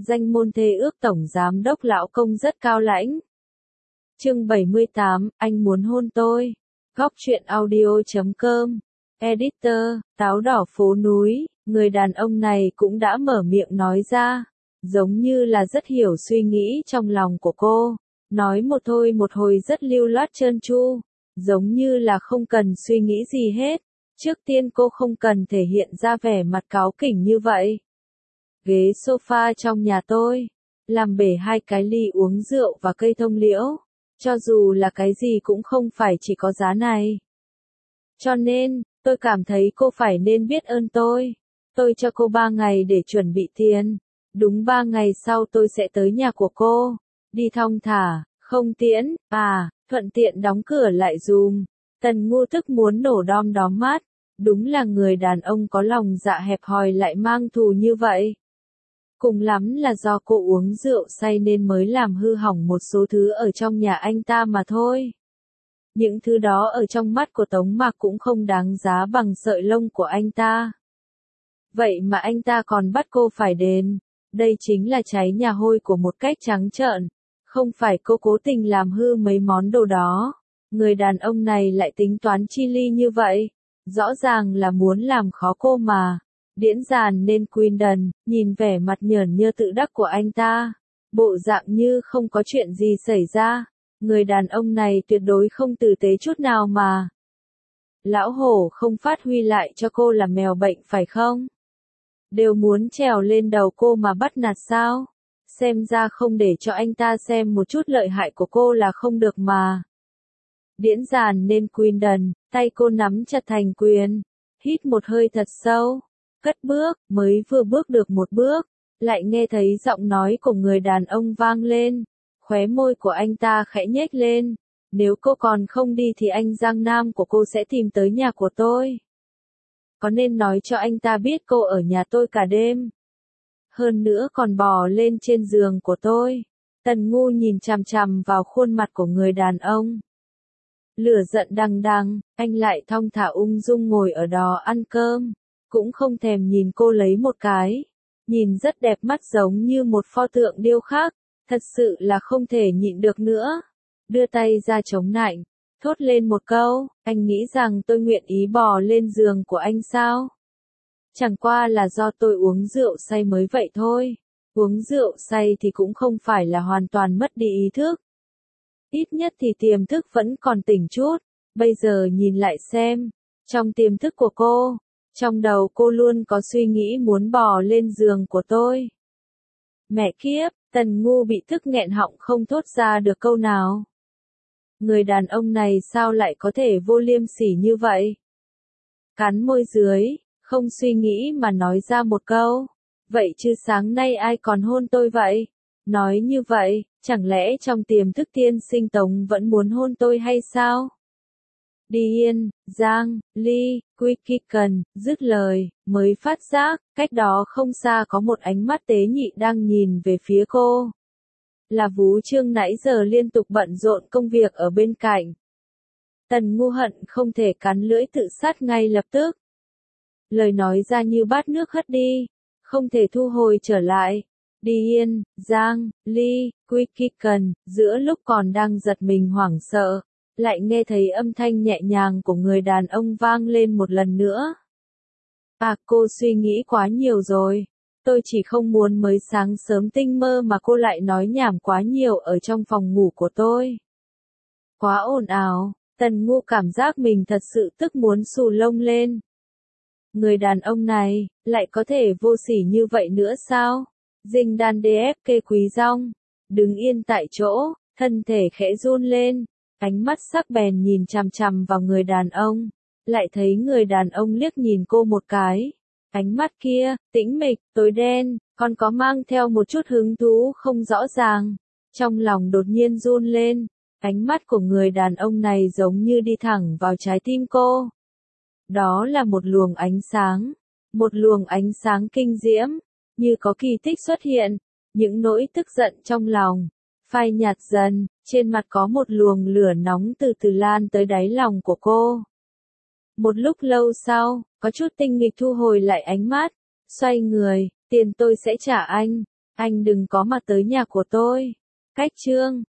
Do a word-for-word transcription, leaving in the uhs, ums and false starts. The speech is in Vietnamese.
danh môn thê ước tổng giám đốc lão công rất cao lãnh. Chương bảy mươi tám, anh muốn hôn tôi. Góc truyện audio chấm com. Editor, táo đỏ phố núi, người đàn ông này cũng đã mở miệng nói ra, giống như là rất hiểu suy nghĩ trong lòng của cô, nói một thôi một hồi rất lưu loát trơn tru, giống như là không cần suy nghĩ gì hết. Trước tiên cô không cần thể hiện ra vẻ mặt cáu kỉnh như vậy. Ghế sofa trong nhà tôi, làm bể hai cái ly uống rượu và cây thông liễu, cho dù là cái gì cũng không phải chỉ có giá này. Cho nên, tôi cảm thấy cô phải nên biết ơn tôi. Tôi cho cô ba ngày để chuẩn bị tiền. Đúng ba ngày sau tôi sẽ tới nhà của cô. Đi thong thả, không tiễn, à, thuận tiện đóng cửa lại dùm. Tần Ngu tức muốn nổ đom đóm mắt. Đúng là người đàn ông có lòng dạ hẹp hòi lại mang thù như vậy. Cùng lắm là do cô uống rượu say nên mới làm hư hỏng một số thứ ở trong nhà anh ta mà thôi. Những thứ đó ở trong mắt của Tống Mạc cũng không đáng giá bằng sợi lông của anh ta. Vậy mà anh ta còn bắt cô phải đền. Đây chính là cháy nhà hôi của một cách trắng trợn. Không phải cô cố tình làm hư mấy món đồ đó. Người đàn ông này lại tính toán chi ly như vậy. Rõ ràng là muốn làm khó cô mà. Điễn dàn nên Quindon, nhìn vẻ mặt nhởn nhơ tự đắc của anh ta. Bộ dạng như không có chuyện gì xảy ra. Người đàn ông này tuyệt đối không tử tế chút nào mà. Lão hổ không phát huy lại cho cô là mèo bệnh phải không? Đều muốn trèo lên đầu cô mà bắt nạt sao? Xem ra không để cho anh ta xem một chút lợi hại của cô là không được mà. Điễn dàn nên Quindon, tay cô nắm chặt thành quyền. Hít một hơi thật sâu. Cất bước, mới vừa bước được một bước. Lại nghe thấy giọng nói của người đàn ông vang lên. Khóe môi của anh ta khẽ nhếch lên. Nếu cô còn không đi thì anh Giang Nam của cô sẽ tìm tới nhà của tôi. Có nên nói cho anh ta biết cô ở nhà tôi cả đêm. Hơn nữa còn bò lên trên giường của tôi. Tần Ngu nhìn chằm chằm vào khuôn mặt của người đàn ông. Lửa giận đằng đằng, anh lại thong thả ung dung ngồi ở đó ăn cơm. Cũng không thèm nhìn cô lấy một cái. Nhìn rất đẹp mắt giống như một pho tượng điêu khắc. Thật sự là không thể nhịn được nữa. Đưa tay ra chống nạnh. Thốt lên một câu, anh nghĩ rằng tôi nguyện ý bò lên giường của anh sao? Chẳng qua là do tôi uống rượu say mới vậy thôi. Uống rượu say thì cũng không phải là hoàn toàn mất đi ý thức. Ít nhất thì tiềm thức vẫn còn tỉnh chút. Bây giờ nhìn lại xem. Trong tiềm thức của cô, trong đầu cô luôn có suy nghĩ muốn bò lên giường của tôi. Mẹ kiếp, Tần Ngu bị tức nghẹn họng không thốt ra được câu nào. Người đàn ông này sao lại có thể vô liêm sỉ như vậy? Cắn môi dưới, không suy nghĩ mà nói ra một câu. Vậy chứ sáng nay ai còn hôn tôi vậy? Nói như vậy, chẳng lẽ trong tiềm thức tiên sinh Tống vẫn muốn hôn tôi hay sao? Điên, Giang, Ly, Quicken, dứt lời, mới phát giác, cách đó không xa có một ánh mắt tế nhị đang nhìn về phía cô. Là Vú Trương nãy giờ liên tục bận rộn công việc ở bên cạnh. Tần Ngu hận không thể cắn lưỡi tự sát ngay lập tức. Lời nói ra như bát nước hất đi, không thể thu hồi trở lại. Điên, Giang, Ly, Quicken, giữa lúc còn đang giật mình hoảng sợ. Lại nghe thấy âm thanh nhẹ nhàng của người đàn ông vang lên một lần nữa. À, cô suy nghĩ quá nhiều rồi. Tôi chỉ không muốn mới sáng sớm tinh mơ mà cô lại nói nhảm quá nhiều ở trong phòng ngủ của tôi. Quá ồn ào, Tần Ngu cảm giác mình thật sự tức muốn xù lông lên. Người đàn ông này, lại có thể vô sỉ như vậy nữa sao? Dinh đan đê ép kê quý rong, đứng yên tại chỗ, thân thể khẽ run lên. Ánh mắt sắc bèn nhìn chằm chằm vào người đàn ông, lại thấy người đàn ông liếc nhìn cô một cái. Ánh mắt kia, tĩnh mịch, tối đen, còn có mang theo một chút hứng thú không rõ ràng. Trong lòng đột nhiên run lên, ánh mắt của người đàn ông này giống như đi thẳng vào trái tim cô. Đó là một luồng ánh sáng, một luồng ánh sáng kinh diễm, như có kỳ tích xuất hiện, những nỗi tức giận trong lòng phai nhạt dần, trên mặt có một luồng lửa nóng từ từ lan tới đáy lòng của cô. Một lúc lâu sau, có chút tinh nghịch thu hồi lại ánh mắt, xoay người, tiền tôi sẽ trả anh. Anh đừng có mà tới nhà của tôi. Cách chương